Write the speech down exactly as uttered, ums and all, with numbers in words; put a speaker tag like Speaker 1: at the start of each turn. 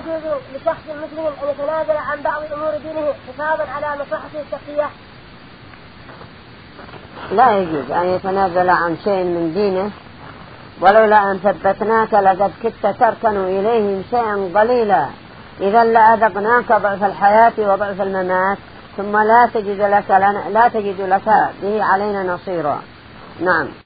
Speaker 1: يجوز لشخص مسلم أن يتنازل عن بعض أمور دينه حفاظا على مصلحته الشخصية؟
Speaker 2: لا يجوز أن يتنازل عن شيء من دينه، ولولا أن ثبتناك لقد كدت تركن إليهم شيئا قليلا، إذا لأذقناك ضعف الحياة وضعف الممات، ثم لا تجد لك لا تجد لك به علينا نصيرا. نعم.